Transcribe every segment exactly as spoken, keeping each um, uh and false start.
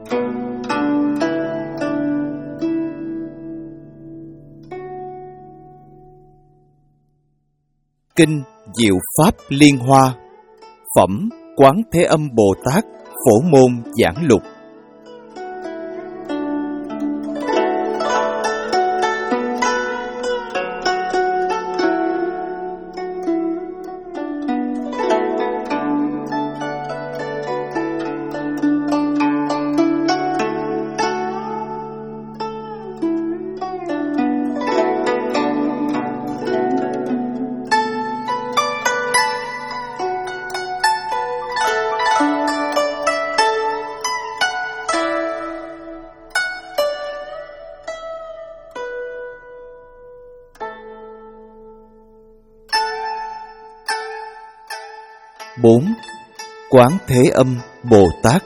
Kinh Diệu Pháp Liên Hoa. Phẩm Quán Thế Âm Bồ Tát Phổ Môn Giảng Lục. bốn. Quán Thế Âm Bồ Tát.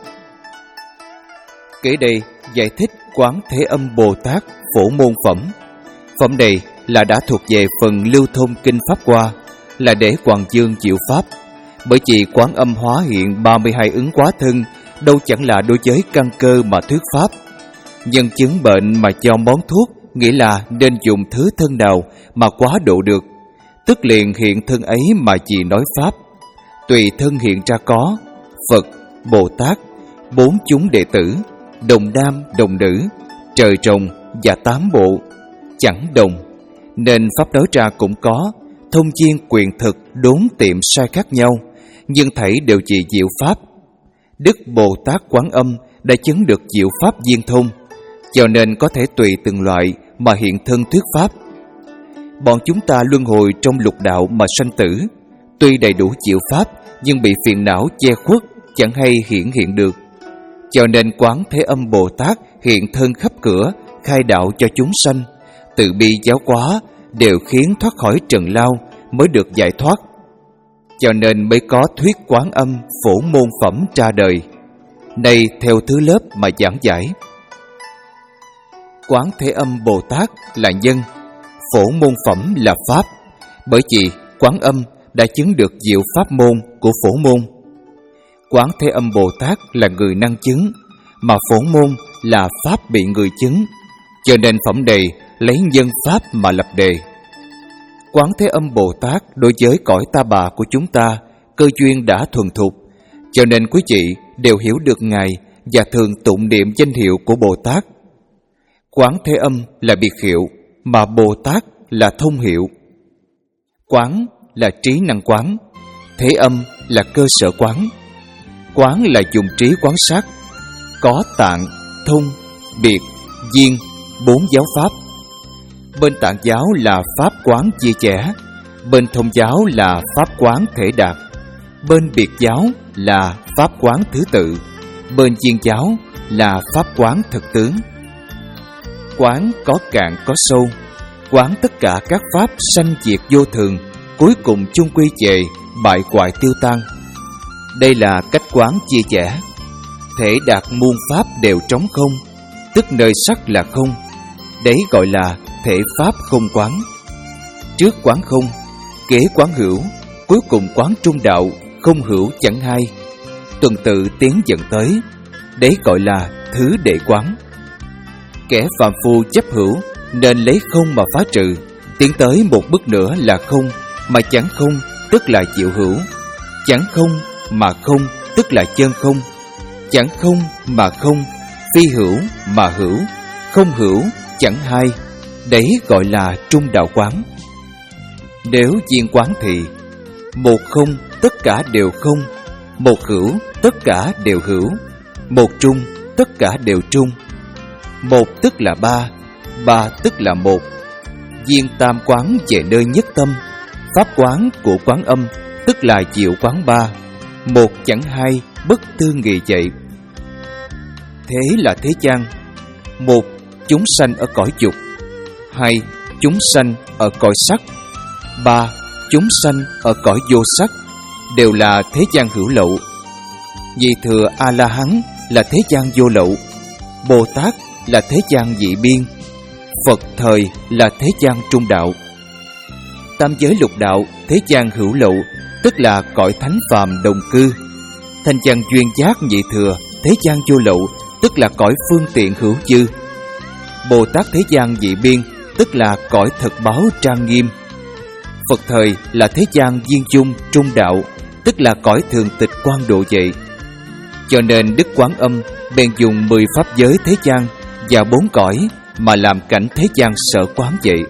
Kể đây giải thích Quán Thế Âm Bồ Tát Phổ Môn Phẩm. Phẩm này là đã thuộc về phần lưu thông kinh Pháp Hoa, là để Hoàng Dương diệu Pháp. Bởi vì Quán Âm hóa hiện ba mươi hai ứng quá thân, đâu chẳng là đối với căn cơ mà thuyết Pháp. Nhân chứng bệnh mà cho món thuốc, nghĩa là nên dùng thứ thân nào mà quá độ được, tức liền hiện thân ấy mà chỉ nói Pháp. Tùy thân hiện ra có Phật, Bồ Tát, bốn chúng đệ tử, đồng nam, đồng nữ, trời rồng và tám bộ, chẳng đồng, nên Pháp nói ra cũng có, thông viên quyền thực đốn tiệm sai khác nhau, nhưng thảy đều chỉ diệu Pháp. Đức Bồ Tát Quán Âm đã chứng được diệu Pháp viên thông, cho nên có thể tùy từng loại mà hiện thân thuyết Pháp. Bọn chúng ta luân hồi trong lục đạo mà sanh tử, tuy đầy đủ diệu Pháp, nhưng bị phiền não che khuất, chẳng hay hiển hiện được. Cho nên Quán Thế Âm Bồ Tát hiện thân khắp cửa, khai đạo cho chúng sanh, từ bi giáo hóa, đều khiến thoát khỏi trần lao, mới được giải thoát. Cho nên mới có thuyết Quán Âm Phổ Môn Phẩm ra đời. Nay theo thứ lớp mà giảng giải. Quán Thế Âm Bồ Tát là nhân, Phổ Môn Phẩm là Pháp. Bởi vì Quán Âm đã chứng được diệu pháp môn của Phổ Môn. Quán Thế Âm Bồ Tát là người năng chứng, mà Phổ Môn là Pháp bị người chứng, cho nên phẩm đề lấy nhân Pháp mà lập đề. Quán Thế Âm Bồ Tát đối với cõi ta bà của chúng ta, cơ duyên đã thuần thục, cho nên quý vị đều hiểu được Ngài và thường tụng niệm danh hiệu của Bồ Tát. Quán Thế Âm là biệt hiệu, mà Bồ Tát là thông hiệu. Quán là trí năng quán, Thế Âm là cơ sở quán. Quán là dùng trí quán sát, có tạng, thông, biệt, viên, bốn giáo pháp. Bên tạng giáo là pháp quán chia sẻ, bên thông giáo là pháp quán thể đạt, bên biệt giáo là pháp quán thứ tự, bên viên giáo là pháp quán thực tướng. Quán có cạn có sâu, quán tất cả các pháp sanh diệt vô thường, cuối cùng chung quy về bại hoại tiêu tan. Đây là cách quán chia sẻ. Thể đạt muôn pháp đều trống không, tức nơi sắc là không, đấy gọi là thể pháp không quán. Trước quán không, kế quán hữu, cuối cùng quán trung đạo, không hữu chẳng hai, tuần tự tiến dần tới, đấy gọi là thứ đệ quán. Kẻ phàm phu chấp hữu nên lấy không mà phá trừ, tiến tới một bước nữa là không, mà chẳng không tức là diệu hữu, chẳng không mà không tức là chân không, chẳng không mà không, phi hữu mà hữu, không hữu chẳng hai, đấy gọi là trung đạo quán. Nếu viên quán thì một không tất cả đều không, một hữu tất cả đều hữu, một trung tất cả đều trung, một tức là ba, ba tức là một. Viên tam quán về nơi nhất tâm, pháp quán của Quán Âm tức là diệu quán ba, một chẳng hai, bất tư nghị vậy. Thế là thế gian: một, chúng sanh ở cõi dục; hai, chúng sanh ở cõi sắc; ba, chúng sanh ở cõi vô sắc, đều là thế gian hữu lậu. Vì thừa A-la-hán là thế gian vô lậu, Bồ Tát là thế gian dị biên, Phật thời là thế gian trung đạo. Tam giới lục đạo thế gian hữu lậu, tức là cõi thánh phàm đồng cư. Thanh văn duyên giác nhị thừa thế gian vô lậu, tức là cõi phương tiện hữu dư. Bồ Tát thế gian dị biên, tức là cõi thực báo trang nghiêm. Phật thời là thế gian viên dung trung đạo, tức là cõi thường tịch quan độ vậy. Cho nên Đức Quán Âm bèn dùng mười pháp giới thế gian và bốn cõi mà làm cảnh thế gian sở quán vậy.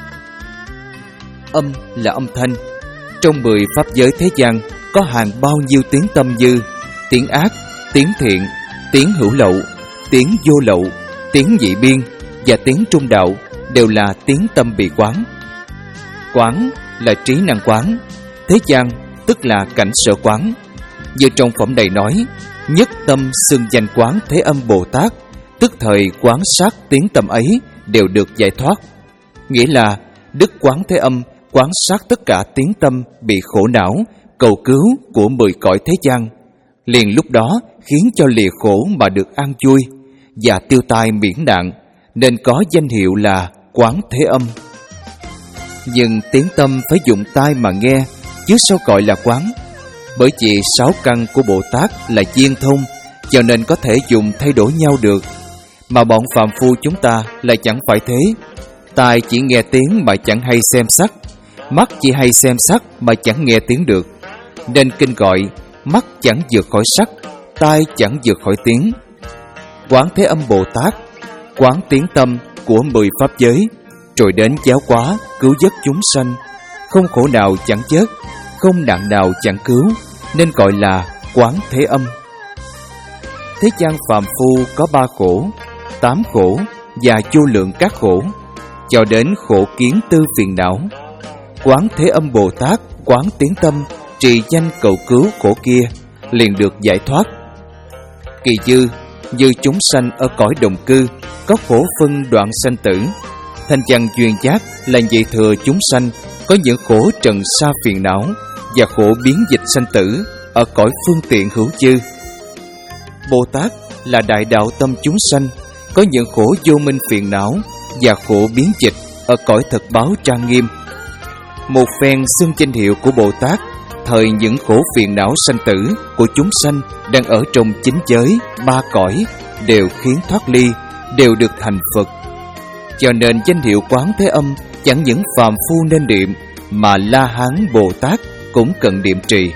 Âm là âm thanh. Trong mười pháp giới thế gian có hàng bao nhiêu tiếng tâm dư, tiếng ác, tiếng thiện, tiếng hữu lậu, tiếng vô lậu, tiếng dị biên và tiếng trung đạo đều là tiếng tâm bị quán. Quán là trí năng quán, thế gian tức là cảnh sở quán. Như trong phẩm này nói, nhất tâm xưng danh quán Thế Âm Bồ Tát, tức thời quán sát tiếng tâm ấy đều được giải thoát. Nghĩa là Đức Quán Thế Âm quán sát tất cả tiếng tâm bị khổ não, cầu cứu của mười cõi thế gian, liền lúc đó khiến cho lìa khổ mà được an vui và tiêu tai miễn nạn, nên có danh hiệu là Quán Thế Âm. Nhưng tiếng tâm phải dùng tai mà nghe, chứ sao gọi là quán? Bởi vì sáu căn của Bồ Tát là viên thông, cho nên có thể dùng thay đổi nhau được. Mà bọn phàm phu chúng ta lại chẳng phải thế. Tai chỉ nghe tiếng mà chẳng hay xem sắc, mắt chỉ hay xem sắc mà chẳng nghe tiếng được. Nên kinh gọi mắt chẳng vượt khỏi sắc, tai chẳng vượt khỏi tiếng. Quán Thế Âm Bồ Tát quán tiếng tâm của mười pháp giới, rồi đến giáo hóa cứu vớt chúng sanh, không khổ nào chẳng vớt, không nạn nào chẳng cứu, nên gọi là Quán Thế Âm. Thế gian phàm phu có ba khổ, tám khổ và vô lượng các khổ, cho đến khổ kiến tư phiền não. Quán Thế Âm Bồ Tát quán tiếng tâm, trì danh cầu cứu khổ kia, liền được giải thoát. Kỳ dư, như chúng sanh ở cõi đồng cư, có khổ phân đoạn sanh tử. Thanh văn duyên giác là vậy thừa chúng sanh có những khổ trần sa phiền não và khổ biến dịch sanh tử ở cõi phương tiện hữu dư. Bồ Tát là đại đạo tâm chúng sanh có những khổ vô minh phiền não và khổ biến dịch ở cõi thực báo trang nghiêm. Một phen xưng danh hiệu của Bồ Tát thời những khổ phiền não sanh tử của chúng sanh đang ở trong chín giới ba cõi đều khiến thoát ly, đều được thành Phật. Cho nên danh hiệu Quán Thế Âm chẳng những phàm phu nên niệm, mà La Hán Bồ Tát cũng cần niệm trì.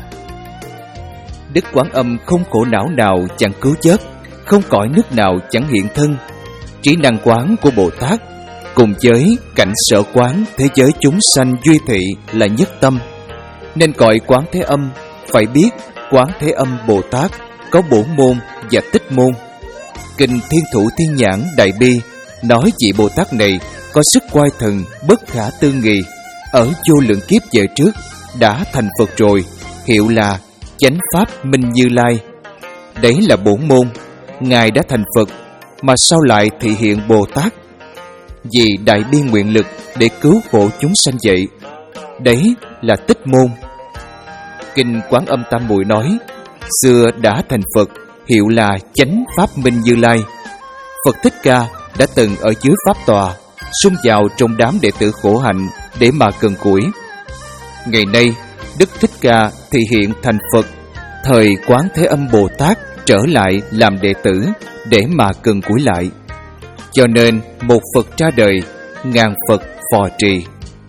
Đức Quán Âm không khổ não nào chẳng cứu vớt, không cõi nước nào chẳng hiện thân. Trí năng quán của Bồ Tát cùng với cảnh sở quán thế giới chúng sanh duy thị là nhất tâm, nên cõi Quán Thế Âm phải biết Quán Thế Âm Bồ Tát có bổn môn và tích môn. Kinh Thiên Thủ Thiên Nhãn Đại Bi nói vị Bồ Tát này có sức oai thần bất khả tư nghị, ở vô lượng kiếp về trước đã thành Phật rồi, hiệu là Chánh Pháp Minh Như Lai. Đấy là bổn môn, Ngài đã thành Phật, mà sao lại thị hiện Bồ Tát? Vì đại bi nguyện lực để cứu khổ chúng sanh vậy. Đấy là tích môn. Kinh Quán Âm Tam Muội nói, xưa đã thành Phật, hiệu là Chánh Pháp Minh Như Lai. Phật Thích Ca đã từng ở dưới pháp tòa, xung vào trong đám đệ tử khổ hạnh để mà cần củi. Ngày nay, Đức Thích Ca thị hiện thành Phật, thời Quán Thế Âm Bồ Tát trở lại làm đệ tử để mà cần củi lại. Cho nên một Phật ra đời, ngàn Phật phò trì.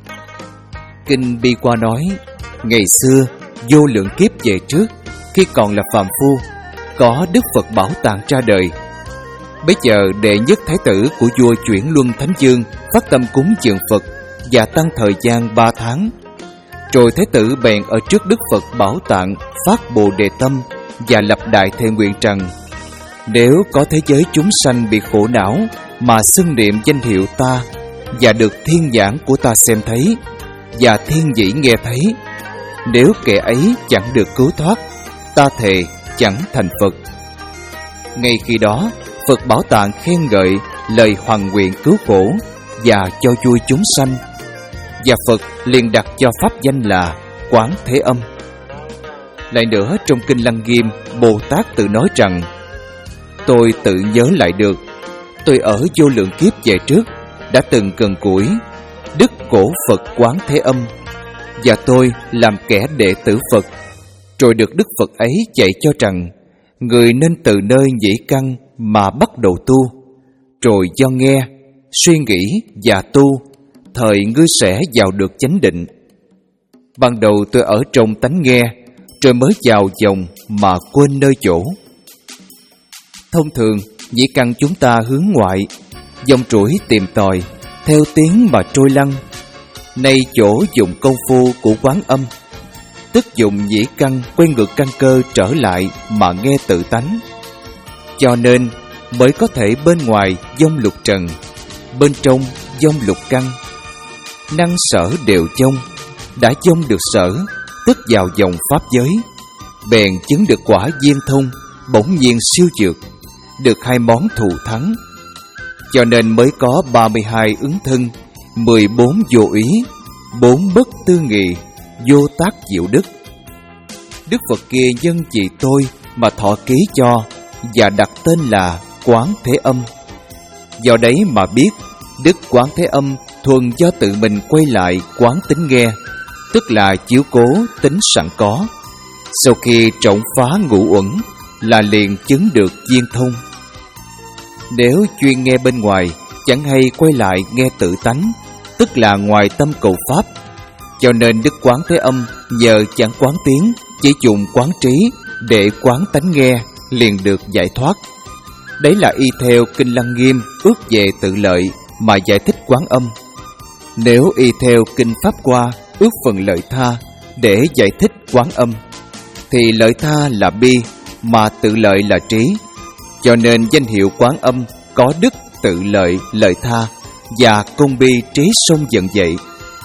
Kinh Bi Qua nói, ngày xưa vô lượng kiếp về trước, khi còn là phàm phu, có Đức Phật Bảo Tạng ra đời. Bây giờ đệ nhất thái tử của vua Chuyển Luân Thánh Dương phát tâm cúng dường Phật và tăng thời gian ba tháng. Rồi thái tử bèn ở trước Đức Phật Bảo Tạng phát Bồ Đề tâm và lập đại thệ nguyện rằng: nếu có thế giới chúng sanh bị khổ não mà xưng niệm danh hiệu ta, và được thiên nhãn của ta xem thấy, và thiên nhĩ nghe thấy, nếu kẻ ấy chẳng được cứu thoát, ta thề chẳng thành Phật. Ngay khi đó, Phật Bảo Tạng khen ngợi lời hoàn nguyện cứu khổ và cho vui chúng sanh, và Phật liền đặt cho pháp danh là Quán Thế Âm. Lại nữa, trong Kinh Lăng Nghiêm, Bồ Tát tự nói rằng: tôi tự nhớ lại được, tôi ở vô lượng kiếp về trước đã từng cần củi Đức Cổ Phật Quán Thế Âm, và tôi làm kẻ đệ tử Phật. Rồi được Đức Phật ấy dạy cho rằng: người nên từ nơi nhĩ căn mà bắt đầu tu. Rồi do nghe, suy nghĩ và tu, thời ngươi sẽ vào được chánh định. Ban đầu tôi ở trong tánh nghe, rồi mới vào dòng mà quên nơi chỗ. Thông thường, nhĩ căn chúng ta hướng ngoại, dòng trũi tìm tòi, theo tiếng mà trôi lăn. Nay chỗ dùng công phu của Quán Âm, tức dùng nhĩ căn quay ngược căn cơ trở lại mà nghe tự tánh. Cho nên mới có thể bên ngoài vong lục trần, bên trong vong lục căn. Năng sở đều vong, đã vong được sở, tức vào dòng pháp giới, bèn chứng được quả viên thông, bỗng nhiên siêu dược, được hai món thù thắng. Cho nên mới có ba mươi hai ứng thân, mười bốn vô ý, bốn bất tư nghị, vô tác diệu đức. Đức Phật kia nhân vì tôi mà thọ ký cho và đặt tên là Quán Thế Âm. Do đấy mà biết Đức Quán Thế Âm thuần do tự mình quay lại quán tính nghe, tức là chiếu cố tính sẵn có. Sau khi trọng phá ngũ uẩn là liền chứng được viên thông. Nếu chuyên nghe bên ngoài, chẳng hay quay lại nghe tự tánh, tức là ngoài tâm cầu pháp. Cho nên Đức Quán Thế Âm nhờ chẳng quán tiếng, chỉ dùng quán trí để quán tánh nghe, liền được giải thoát. Đấy là y theo Kinh Lăng Nghiêm ước về tự lợi mà giải thích Quán Âm. Nếu y theo Kinh Pháp Hoa ước phần lợi tha để giải thích Quán Âm, thì lợi tha là bi mà tự lợi là trí. Cho nên danh hiệu Quán Âm có đức tự lợi lợi tha và công bi trí sông dần dậy.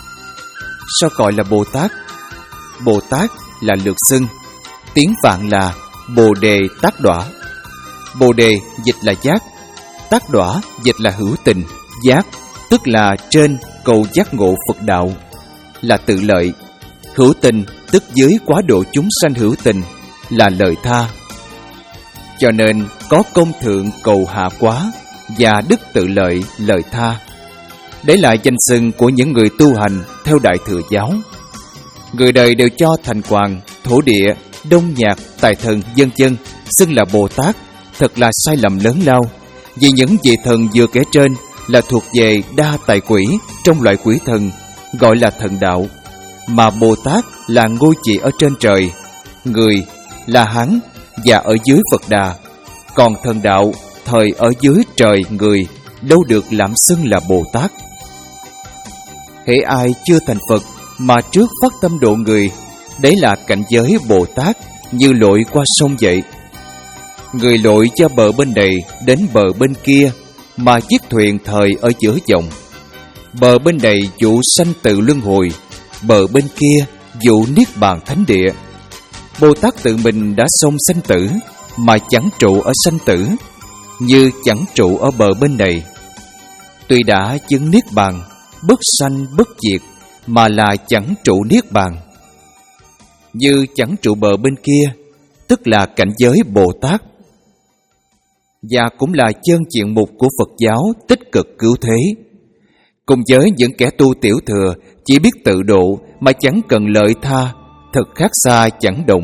Sao gọi là Bồ Tát? Bồ Tát là lược xưng, tiếng Phạn là Bồ Đề Tác Đọa. Bồ Đề dịch là giác, Tác Đọa dịch là hữu tình, giác tức là trên cầu giác ngộ Phật đạo, là tự lợi. Hữu tình tức dưới quá độ chúng sanh hữu tình, là lợi tha. Cho nên có công thượng cầu hạ quá và đức tự lợi lợi tha. Đấy là danh xưng của những người tu hành theo Đại Thừa giáo. Người đời đều cho thành hoàng, thổ địa, đông nhạc, tài thần, vân vân xưng là Bồ Tát, thật là sai lầm lớn lao. Vì những vị thần vừa kể trên là thuộc về đa tài quỷ trong loại quỷ thần, gọi là thần đạo, mà Bồ Tát là ngôi vị ở trên trời, người là Hán và ở dưới Phật Đà, còn thần đạo thời ở dưới trời người, đâu được làm xưng là Bồ Tát. Hễ ai chưa thành Phật mà trước phát tâm độ người, đấy là cảnh giới Bồ Tát, như lội qua sông vậy. Người lội cho bờ bên này đến bờ bên kia, mà chiếc thuyền thời ở giữa dòng. Bờ bên này vụ sanh tử luân hồi, bờ bên kia vụ niết bàn thánh địa. Bồ Tát tự mình đã xong sanh tử, mà chẳng trụ ở sanh tử, như chẳng trụ ở bờ bên này. Tuy đã chứng niết bàn, bất sanh bất diệt, mà là chẳng trụ niết bàn. Như chẳng trụ bờ bên kia, tức là cảnh giới Bồ Tát, và cũng là chân diện mục của Phật giáo tích cực cứu thế. Cùng với những kẻ tu tiểu thừa chỉ biết tự độ mà chẳng cần lợi tha, thật khác xa chẳng đồng.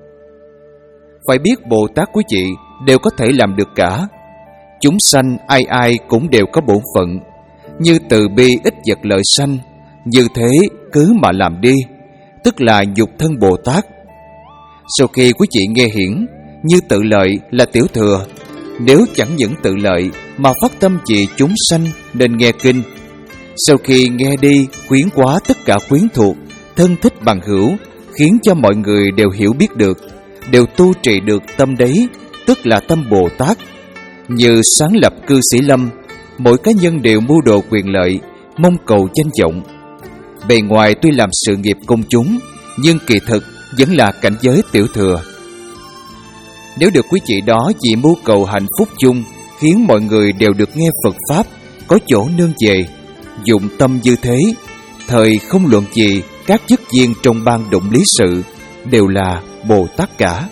Phải biết Bồ Tát quý vị đều có thể làm được cả. Chúng sanh ai ai cũng đều có bổn phận, như từ bi ít vật lợi sanh, như thế cứ mà làm đi, tức là nhục thân Bồ Tát. Sau khi quý vị nghe hiển như tự lợi là tiểu thừa, nếu chẳng những tự lợi mà phát tâm vì chúng sanh nên nghe kinh. Sau khi nghe đi khuyến quá tất cả quyến thuộc, thân thích bằng hữu, khiến cho mọi người đều hiểu biết được, đều tu trì được tâm đấy, tức là tâm Bồ Tát. Như sáng lập cư sĩ Lâm, mỗi cá nhân đều mưu đồ quyền lợi, mong cầu danh vọng. Bề ngoài tuy làm sự nghiệp công chúng, nhưng kỳ thực vẫn là cảnh giới tiểu thừa. Nếu được quý vị đó vì mưu cầu hạnh phúc chung, khiến mọi người đều được nghe Phật Pháp, có chỗ nương về, dụng tâm như thế, thời không luận gì các chức viên trong ban động lý sự đều là Bồ Tát cả.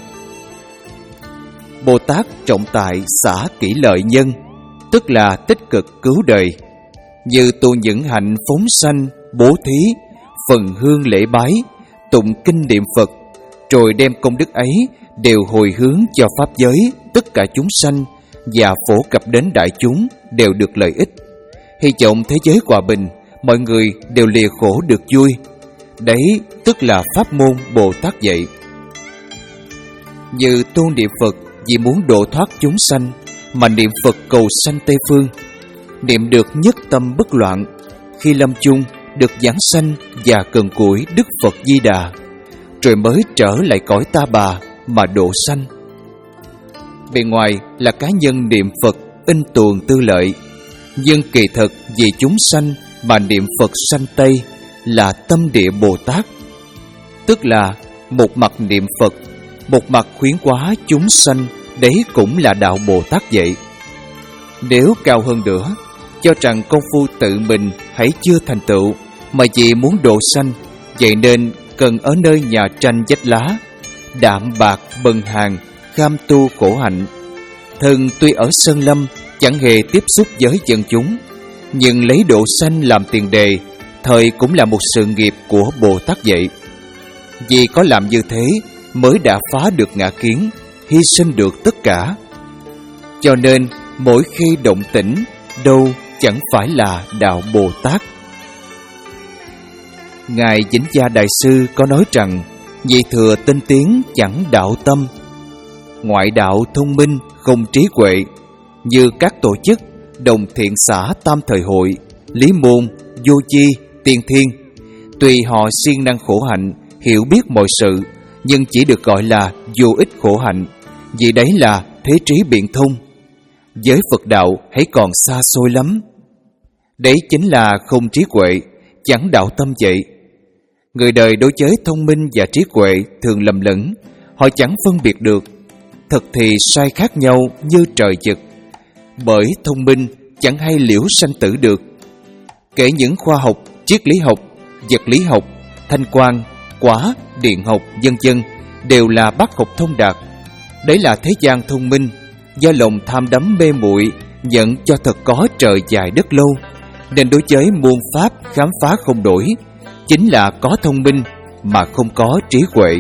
Bồ Tát trọng tại xả kỹ lợi nhân, tức là tích cực cứu đời, như tu những hạnh phóng sanh, bố thí, phần hương lễ bái, tụng kinh niệm Phật, rồi đem công đức ấy đều hồi hướng cho pháp giới tất cả chúng sanh, và phổ cập đến đại chúng đều được lợi ích. Hy vọng thế giới hòa bình, mọi người đều lìa khổ được vui. Đấy tức là pháp môn Bồ Tát dạy. Như tu niệm Phật vì muốn độ thoát chúng sanh mà niệm Phật cầu sanh Tây Phương, niệm được nhất tâm bất loạn, khi lâm chung được giảng sanh và cần củi Đức Phật Di Đà, rồi mới trở lại cõi ta bà mà độ sanh. Bề ngoài là cá nhân niệm Phật in tuồng tư lợi, nhưng kỳ thực vì chúng sanh mà niệm Phật sanh Tây là tâm địa Bồ Tát. Tức là một mặt niệm Phật, một mặt khuyến hóa chúng sanh, đấy cũng là đạo Bồ Tát dạy. Nếu cao hơn nữa, cho rằng công phu tự mình hãy chưa thành tựu, mà vì muốn độ sanh, vậy nên cần ở nơi nhà tranh vách lá, đạm bạc bần hàn, kham tu khổ hạnh. Thân tuy ở sơn lâm, chẳng hề tiếp xúc với dân chúng, nhưng lấy độ sanh làm tiền đề, thời cũng là một sự nghiệp của Bồ Tát dạy. Vì có làm như thế mới đã phá được ngã kiến, hy sinh được tất cả. Cho nên mỗi khi động tĩnh, đâu chẳng phải là đạo Bồ Tát. Ngài Vĩnh Gia Đại Sư có nói rằng, nhị thừa tinh tiến chẳng đạo tâm, ngoại đạo thông minh không trí huệ, như các tổ chức Đồng Thiện Xã Tam Thời Hội, Lý Môn, Vô Chi, Tiên Thiên. Tuy họ siêng năng khổ hạnh, hiểu biết mọi sự, nhưng chỉ được gọi là vô ích khổ hạnh, vì đấy là thế trí biện thông. Với Phật đạo hãy còn xa xôi lắm. Đấy chính là không trí huệ, chẳng đạo tâm vậy. Người đời đối với thông minh và trí huệ thường lầm lẫn, họ chẳng phân biệt được. Thật thì sai khác nhau như trời vực. Bởi thông minh chẳng hay liễu sanh tử được. Kể những khoa học, triết lý học, vật lý học, thanh quan, quả, điện học, vân vân đều là bác học thông đạt. Đấy là thế gian thông minh, do lòng tham đắm mê muội nhận cho thật có trời dài đất lâu, nên đối với muôn pháp khám phá không đổi, chính là có thông minh mà không có trí huệ.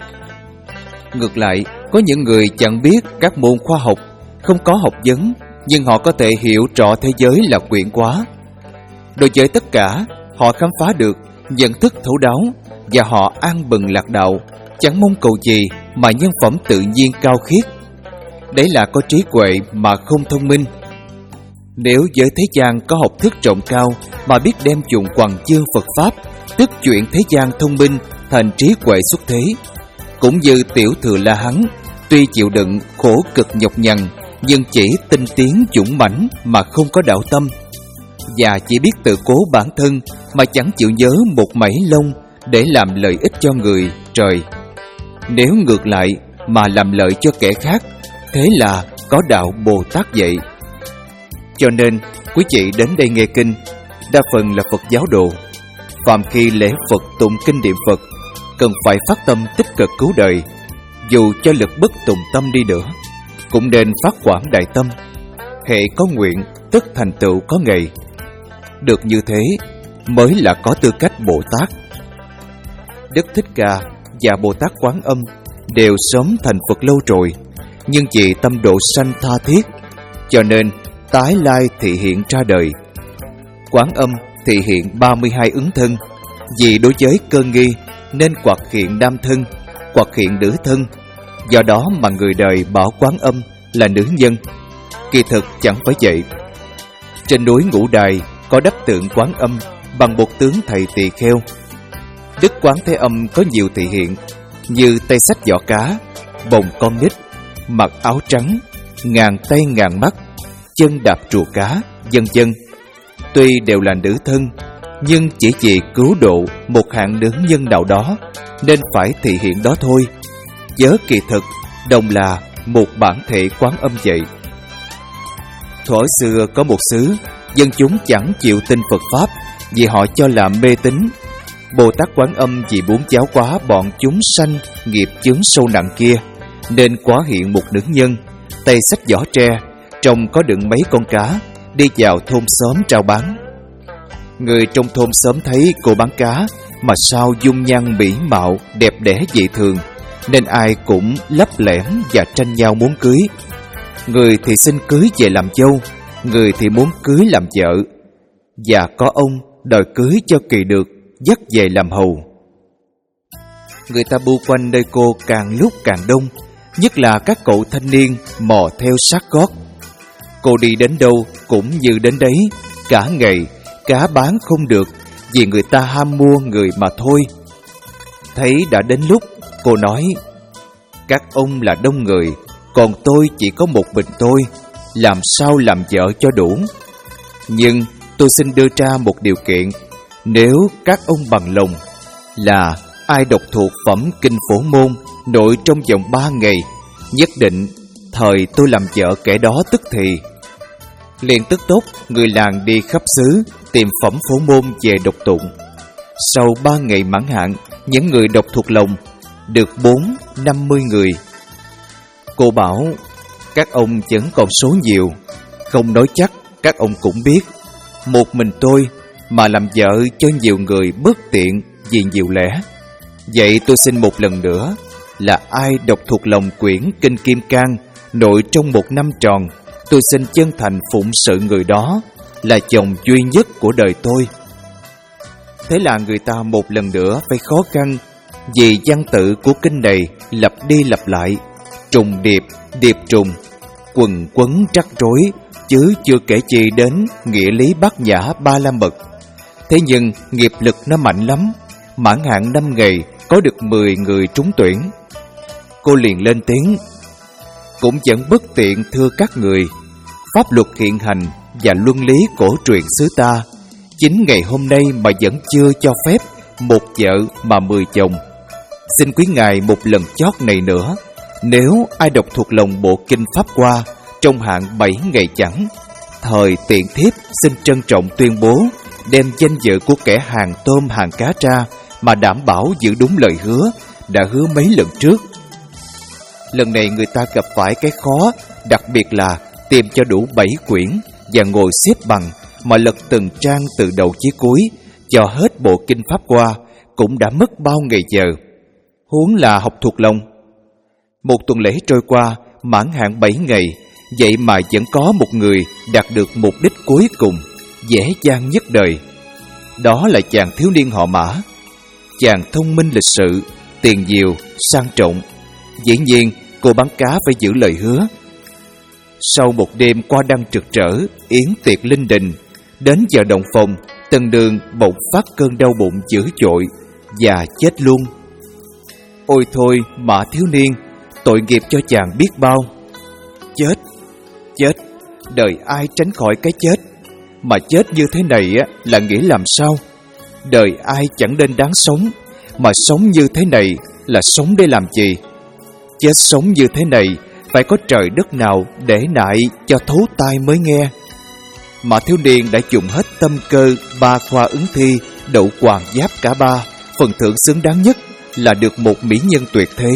Ngược lại, có những người chẳng biết các môn khoa học, không có học vấn, nhưng họ có thể hiểu rõ thế giới là quyển quá. Đối với tất cả, họ khám phá được, nhận thức thấu đáo, và họ an bừng lạc đạo, chẳng mong cầu gì mà nhân phẩm tự nhiên cao khiết. Đấy là có trí huệ mà không thông minh. Nếu với thế gian có học thức rộng cao mà biết đem dùng quằng chương Phật Pháp, tức chuyển thế gian thông minh thành trí huệ xuất thế, cũng như Tiểu Thừa La Hán, tuy chịu đựng khổ cực nhọc nhằn, nhưng chỉ tinh tiến dũng mãnh mà không có đạo tâm, và chỉ biết tự cố bản thân mà chẳng chịu nhớ một mảy lông để làm lợi ích cho người, trời. Nếu ngược lại mà làm lợi cho kẻ khác, thế là có đạo Bồ Tát dạy. Cho nên quý vị đến đây nghe kinh, đa phần là Phật giáo đồ, phàm khi lễ Phật tụng kinh niệm Phật, cần phải phát tâm tích cực cứu đời. Dù cho lực bất tùng tâm đi nữa, cũng nên phát quảng đại tâm. Hệ có nguyện, tất thành tựu có ngày. Được như thế mới là có tư cách Bồ Tát. Đức Thích Ca và Bồ Tát Quán Âm đều sớm thành Phật lâu rồi, nhưng vì tâm độ sanh tha thiết, cho nên tái lai thị hiện ra đời. Quán Âm thị hiện ba mươi hai ứng thân, vì đối với cơ nghi nên hoặc hiện nam thân, hoặc hiện nữ thân. Do đó mà người đời bảo Quán Âm là nữ nhân. Kỳ thực chẳng phải vậy. Trên núi Ngũ Đài có đắp tượng Quán Âm bằng một tướng thầy tỳ kheo. Đức Quán Thế Âm có nhiều thị hiện, như tay xách giỏ cá, bồng con nít, mặc áo trắng, ngàn tay ngàn mắt, chân đạp rùa cá, vân vân. Tuy đều là nữ thân, nhưng chỉ vì cứu độ một hạng nữ nhân nào đó nên phải thị hiện đó thôi, chớ kỳ thực đồng là một bản thể Quán Âm vậy. Thuở xưa có một xứ, dân chúng chẳng chịu tin Phật Pháp vì họ cho là mê tín. Bồ Tát Quán Âm vì muốn giáo hóa bọn chúng sanh nghiệp chướng sâu nặng kia, nên quá hiện một nữ nhân, tay xách giỏ tre, trong có đựng mấy con cá, đi vào thôn xóm trao bán. Người trong thôn xóm thấy cô bán cá mà sao dung nhan mỹ mạo đẹp đẽ dị thường, nên ai cũng lấp lẻm và tranh nhau muốn cưới. người thì xin cưới về làm dâu, người thì muốn cưới làm vợ, và có ông đòi cưới cho kỳ được dắt về làm hầu. Người ta bu quanh nơi cô càng lúc càng đông, nhất là các cậu thanh niên mò theo sát gót. Cô đi đến đâu cũng như đến đấy, cả ngày cá bán không được, vì người ta ham mua người mà thôi. Thấy đã đến lúc, cô nói: các ông là đông người, còn tôi chỉ có một mình tôi, làm sao làm vợ cho đủ. Nhưng tôi xin đưa ra một điều kiện, nếu các ông bằng lòng, là ai đọc thuộc phẩm kinh Phổ Môn nội trong vòng ba ngày, nhất định thời tôi làm vợ kẻ đó tức thì. Liền tức tốc người làng đi khắp xứ tìm phẩm Phổ Môn về đọc tụng. Sau ba ngày mãn hạn, những người đọc thuộc lòng được bốn năm mươi người. Cô bảo: các ông vẫn còn số nhiều, không nói chắc các ông cũng biết, một mình tôi mà làm vợ cho nhiều người bất tiện vì nhiều lẽ. Vậy tôi xin một lần nữa, là ai đọc thuộc lòng quyển kinh Kim Cang nội trong một năm tròn, tôi xin chân thành phụng sự người đó là chồng duy nhất của đời tôi. Thế là người ta một lần nữa phải khó khăn, vì văn tự của kinh này lặp đi lặp lại, trùng điệp, điệp trùng, quần quấn rắc rối, chứ chưa kể chi đến nghĩa lý bát nhã ba la mật. Thế nhưng nghiệp lực nó mạnh lắm, mãn hạn năm ngày có được mười người trúng tuyển. Cô liền lên tiếng: cũng vẫn bất tiện thưa các người, pháp luật hiện hành và luân lý cổ truyền xứ ta, chính ngày hôm nay mà vẫn chưa cho phép một vợ mà mười chồng. Xin quý ngài một lần chót này nữa, nếu ai đọc thuộc lòng bộ kinh Pháp Hoa trong hạn bảy ngày chẳng, thời tiện thiếp xin trân trọng tuyên bố đem danh dự của kẻ hàng tôm hàng cá ra, mà đảm bảo giữ đúng lời hứa đã hứa mấy lần trước. Lần này người ta gặp phải cái khó, đặc biệt là tìm cho đủ bảy quyển và ngồi xếp bằng mà lật từng trang từ đầu chí cuối cho hết bộ kinh Pháp Hoa, cũng đã mất bao ngày giờ, huống là học thuộc lòng. Một tuần lễ trôi qua, mãn hạn bảy ngày, vậy mà vẫn có một người đạt được mục đích cuối cùng, dễ dàng nhất đời. Đó là chàng thiếu niên họ Mã. Chàng thông minh lịch sự, tiền nhiều, sang trọng. Dĩ nhiên cô bán cá phải giữ lời hứa. Sau một đêm qua đăng trực trở, yến tiệc linh đình, đến giờ động phòng, Tân Đường bỗng phát cơn đau bụng dữ dội và chết luôn. Ôi thôi Mã thiếu niên, tội nghiệp cho chàng biết bao. Chết, chết, đời ai tránh khỏi cái chết, mà chết như thế này á là nghĩa làm sao? Đời ai chẳng nên đáng sống, mà sống như thế này là sống để làm gì? Chết sống như thế này phải có trời đất nào để nại cho thấu tai mới nghe. Mà thiếu niên đã dùng hết tâm cơ ba khoa ứng thi, đậu hoàng giáp cả ba, phần thưởng xứng đáng nhất là được một mỹ nhân tuyệt thế.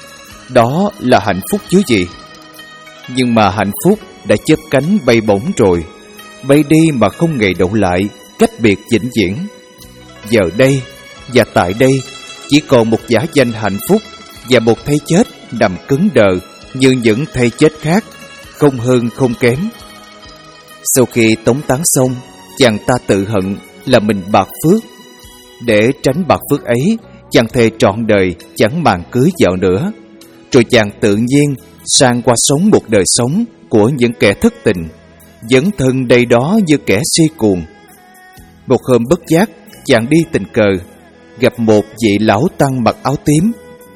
Đó là hạnh phúc chứ gì. Nhưng mà hạnh phúc đã chớp cánh bay bổng rồi, bay đi mà không ngày đậu lại, cách biệt vĩnh viễn. Giờ đây và tại đây chỉ còn một giả danh hạnh phúc và một thây chết nằm cứng đờ như những thây chết khác, không hơn không kém. Sau khi tống táng xong, chàng ta tự hận là mình bạc phước. Để tránh bạc phước ấy, chàng thề trọn đời chẳng màng cưới vợ nữa. Rồi chàng tự nhiên sang qua sống một đời sống của những kẻ thất tình, dấn thân đây đó như kẻ si cuồng. Một hôm bất giác, chàng đi tình cờ gặp một vị lão tăng mặc áo tím.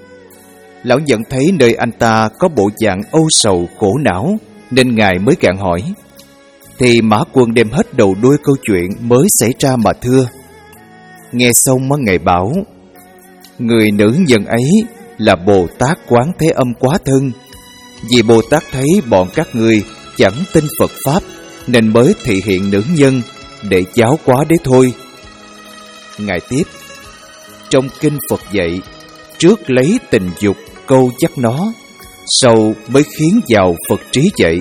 Lão nhận thấy nơi anh ta có bộ dạng âu sầu khổ não, nên ngài mới gạn hỏi. Thì Mã Quân đem hết đầu đuôi câu chuyện mới xảy ra mà thưa. Nghe xong ngài bảo: người nữ nhân ấy là Bồ Tát Quán Thế Âm quá thân. Vì Bồ Tát thấy bọn các ngươi chẳng tin Phật Pháp, nên mới thị hiện nữ nhân để giáo hóa đấy thôi. Ngài tiếp: trong kinh Phật dạy, trước lấy tình dục câu dắt nó, sau mới khiến vào Phật trí dạy.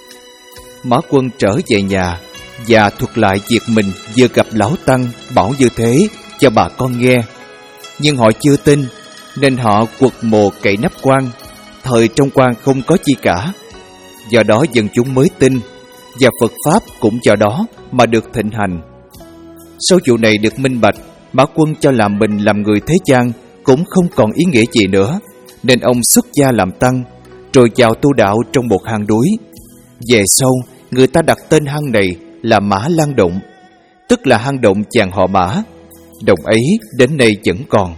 Mã Quân trở về nhà và thuật lại việc mình vừa gặp lão tăng bảo như thế cho bà con nghe. Nhưng họ chưa tin, nên họ quật mồ cậy nắp quan. Thời trong quan không có chi cả. do đó dân chúng mới tin, và Phật Pháp cũng do đó mà được thịnh hành. Sau vụ này được minh bạch, Mã Quân cho làm mình làm người thế gian cũng không còn ý nghĩa gì nữa, nên ông xuất gia làm tăng, rồi vào tu đạo trong một hang núi. Về sau, người ta đặt tên hang này là Mã Lan Động, tức là hang động chàng họ Mã. Động ấy đến nay vẫn còn.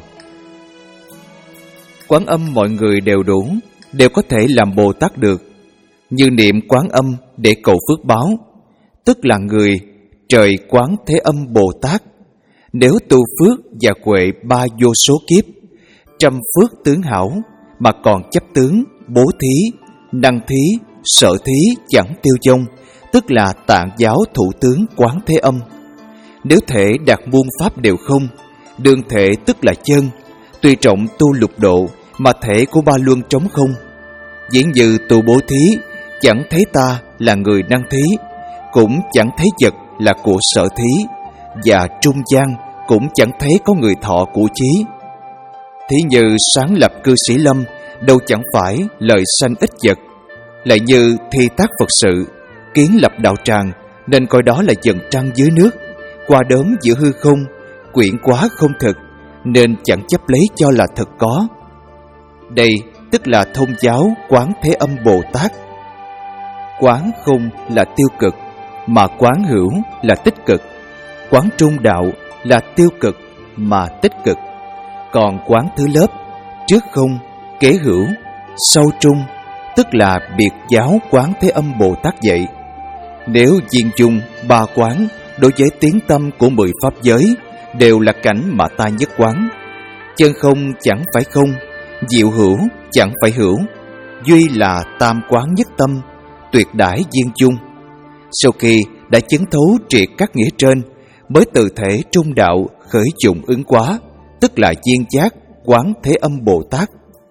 Quán Âm mọi người đều đủ, đều có thể làm Bồ Tát được. Như niệm Quán Âm để cầu phước báo, tức là người trời Quán Thế Âm Bồ Tát. Nếu tu phước và huệ ba vô số kiếp, trăm phước tướng hảo, mà còn chấp tướng, bố thí, năng thí, sở thí chẳng tiêu vong, tức là Tạng giáo thủ tướng Quán Thế Âm. Nếu thể đạt muôn pháp đều không, đương thể tức là chân, tuy trọng tu lục độ, mà thể của ba luân trống không. Diễn như tu bố thí, chẳng thấy ta là người năng thí, cũng chẳng thấy vật là của sở thí, và trung gian cũng chẳng thấy có người thọ của chí. Thí như sáng lập cư sĩ Lâm, đâu chẳng phải lời sanh ích vật. Lại như thi tác Phật sự, kiến lập đạo tràng, nên coi đó là dần trăng dưới nước, qua đốm giữa hư không, quyển quá không thực, nên chẳng chấp lấy cho là thật có. Đây tức là thông giáo Quán Thế Âm Bồ Tát. Quán không là tiêu cực, mà quán hữu là tích cực. Quán trung đạo là tiêu cực mà tích cực. Còn quán thứ lớp, trước không, kế hữu, sau trung, tức là biệt giáo Quán Thế Âm Bồ Tát dạy. Nếu viên chung ba quán đối với tiếng tâm của mười pháp giới đều là cảnh mà ta nhất quán. Chân không chẳng phải không, diệu hữu chẳng phải hữu, duy là tam quán nhất tâm, tuyệt đãi viên chung. Sau khi đã chứng thấu triệt các nghĩa trên, mới từ thể trung đạo khởi dụng ứng quá, tức là viên giác Quán Thế Âm Bồ Tát.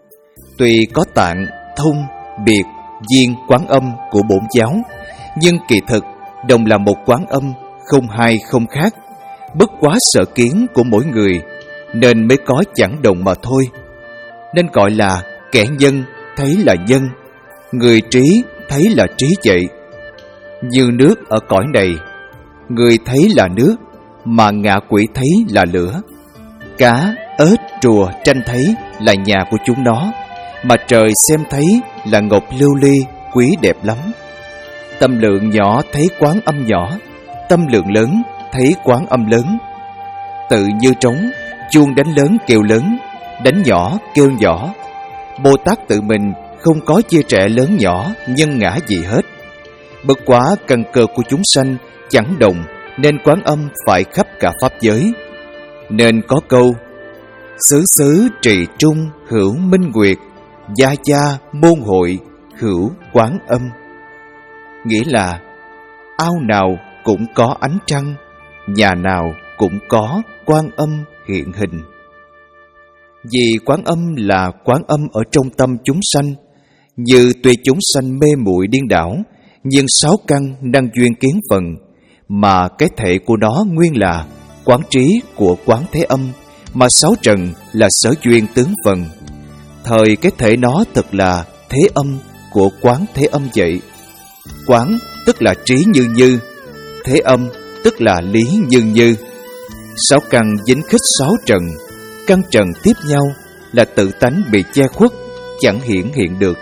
Tuy có tạng, thông, biệt, viên quán âm của bổn giáo, nhưng kỳ thực đồng là một quán âm, không hai không khác, bất quá sở kiến của mỗi người, nên mới có chẳng đồng mà thôi. Nên gọi là kẻ nhân thấy là nhân, người trí thấy là trí vậy. Như nước ở cõi này, người thấy là nước, mà ngạ quỷ thấy là lửa. Cá, ếch, rùa tranh thấy là nhà của chúng nó, mà trời xem thấy là ngọc lưu ly quý đẹp lắm. Tâm lượng nhỏ thấy quán âm nhỏ, tâm lượng lớn thấy quán âm lớn. Tự như trống, chuông đánh lớn kêu lớn, đánh nhỏ kêu nhỏ. Bồ Tát tự mình không có chia rẽ lớn nhỏ, nhân ngã gì hết. Bất quá căn cơ của chúng sanh chẳng đồng, nên quán âm phải khắp cả pháp giới. Nên có câu: xứ xứ trì trung hữu minh nguyệt, gia gia môn hội hữu quán âm. Nghĩa là ao nào cũng có ánh trăng, nhà nào cũng có Quan Âm hiện hình. Vì Quán Âm là quán âm ở trong tâm chúng sanh, như tuy chúng sanh mê muội điên đảo, nhưng sáu căn năng duyên kiến phần, mà cái thể của nó nguyên là quán trí của Quán Thế Âm, mà sáu trần là sở duyên tướng phần. Thời cái thể nó thật là thế âm của Quán Thế Âm vậy. Quán tức là trí như như, thế âm tức là lý như như. Sáu căn dính khích sáu trần, căn trần tiếp nhau là tự tánh bị che khuất, chẳng hiển hiện được.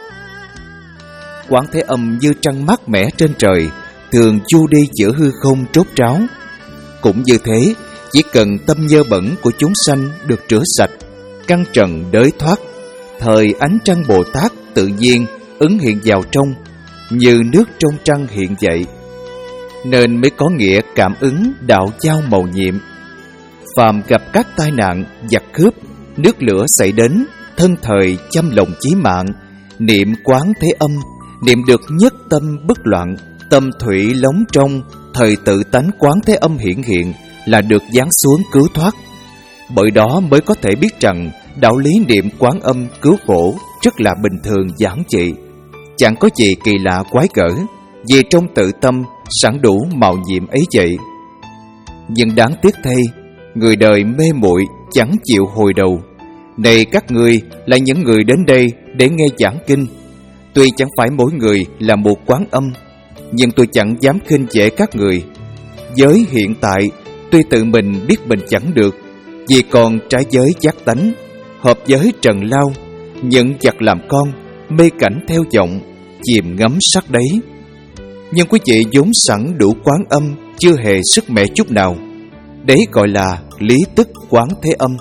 Quán Thế Âm như trăng mát mẻ trên trời, thường chu đi giữa hư không trốt tráo. Cũng như thế, chỉ cần tâm nhơ bẩn của chúng sanh được rửa sạch, căn trần đới thoát, thời ánh trăng Bồ Tát tự nhiên ứng hiện vào trong, như nước trong trăng hiện vậy. Nên mới có nghĩa cảm ứng đạo giao màu nhiệm. Phàm gặp các tai nạn, giặc cướp, nước lửa xảy đến, thân thời chăm lòng chí mạng, niệm Quán Thế Âm, niệm được nhất tâm bất loạn, tâm thủy lóng trong, thời tự tánh Quán Thế Âm hiển hiện, là được giáng xuống cứu thoát. Bởi đó mới có thể biết rằng đạo lý niệm Quán Âm cứu khổ rất là bình thường giản dị, chẳng có gì kỳ lạ quái gở, vì trong tự tâm sẵn đủ màu nhiệm ấy vậy. Nhưng đáng tiếc thay, người đời mê muội chẳng chịu hồi đầu. Này các ngươi là những người đến đây để nghe giảng kinh, Tuy chẳng phải mỗi người là một Quán Âm, nhưng tôi chẳng dám khinh dễ các người. Giới hiện tại, tuy tự mình biết mình chẳng được, vì còn trái giới giác tánh, hợp giới trần lao, nhận giặc làm con, mê cảnh theo vọng, chìm ngắm sắc đấy. Nhưng quý vị vốn sẵn đủ Quán Âm, chưa hề sức mẻ chút nào. Đấy gọi là lý tức Quán Thế Âm.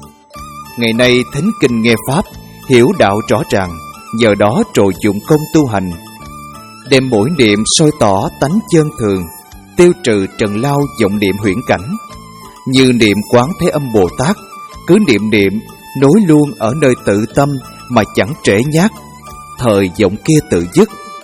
Ngày nay thính kinh nghe pháp, hiểu đạo rõ ràng, nhờ đó trội dụng công tu hành, đem mỗi niệm soi tỏ tánh chân thường, tiêu trừ trần lao vọng niệm huyễn cảnh. Như niệm Quán Thế Âm Bồ Tát, cứ niệm niệm nối luôn ở nơi tự tâm mà chẳng trễ nhát, thời vọng kia tự dứt.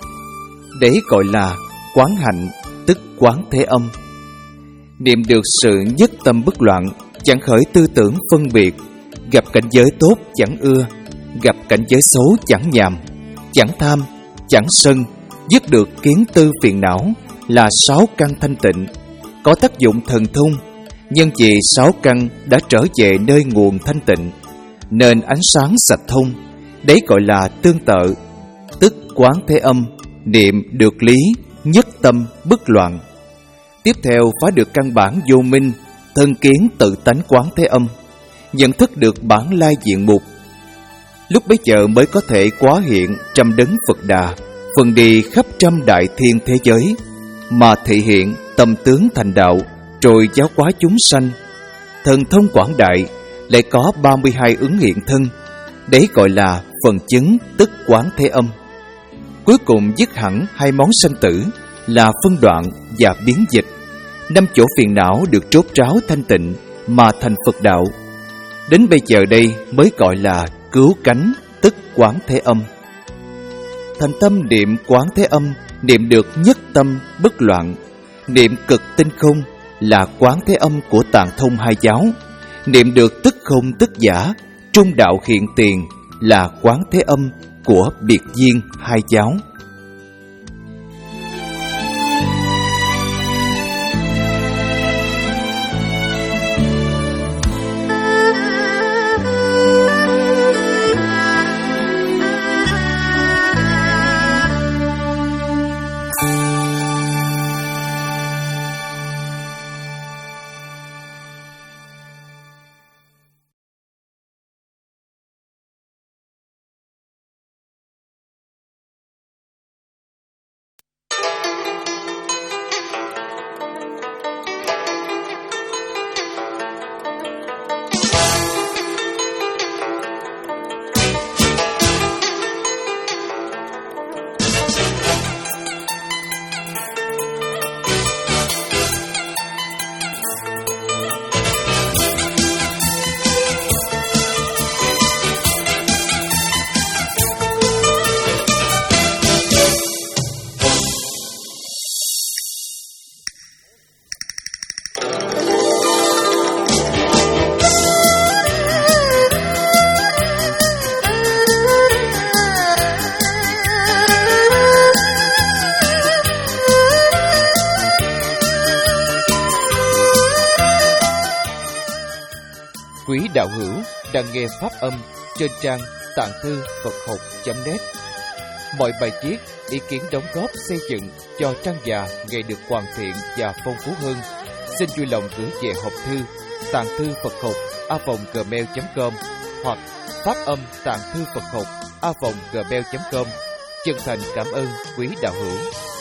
Đấy gọi là quán hạnh, tức Quán Thế Âm. Niệm được sự nhất tâm bất loạn, chẳng khởi tư tưởng phân biệt, gặp cảnh giới tốt chẳng ưa, gặp cảnh giới xấu chẳng nhàm, chẳng tham, chẳng sân, dứt được kiến tư phiền não, là sáu căn thanh tịnh, có tác dụng thần thông. Nhưng vì sáu căn đã trở về nơi nguồn thanh tịnh, nên ánh sáng sạch thông. Đấy gọi là tương tự, tức Quán Thế Âm. Niệm được lý, nhất tâm bất loạn. Tiếp theo phá được căn bản vô minh, thân kiến tự tánh Quán Thế Âm, nhận thức được bản lai diện mục. Lúc bấy giờ mới có thể quá hiện trăm đấng Phật Đà, phần đi khắp trăm đại thiên thế giới, mà thị hiện tâm tướng thành đạo, rồi giáo hóa chúng sanh. Thần thông quảng đại, lại có ba mươi hai ứng hiện thân. Đấy gọi là phần chứng, tức Quán Thế Âm. Cuối cùng dứt hẳn hai món sanh tử, là phân đoạn và biến dịch. Năm chỗ phiền não được trốt ráo thanh tịnh, mà thành Phật đạo. Đến bây giờ đây mới gọi là cứu cánh, tức Quán Thế Âm. Thành tâm niệm Quán Thế Âm, niệm được nhất tâm bất loạn. Niệm cực tinh không, là Quán Thế Âm của Tạng Thông hai giáo. Niệm được tức không tức giả, trung đạo hiện tiền, là Quán Thế Âm của Biệt Viên hai giáo. Quý đạo hữu đang nghe pháp âm trên trang tạng thư Phật học chấm net. Mọi bài viết, ý kiến đóng góp xây dựng cho trang già ngày được hoàn thiện và phong phú hơn, xin vui lòng gửi về hộp thư tạng thư Phật học a vòng gmail chấm com hoặc pháp âm tạng thư Phật học a vòng gmail chấm com. Chân thành cảm ơn quý đạo hữu.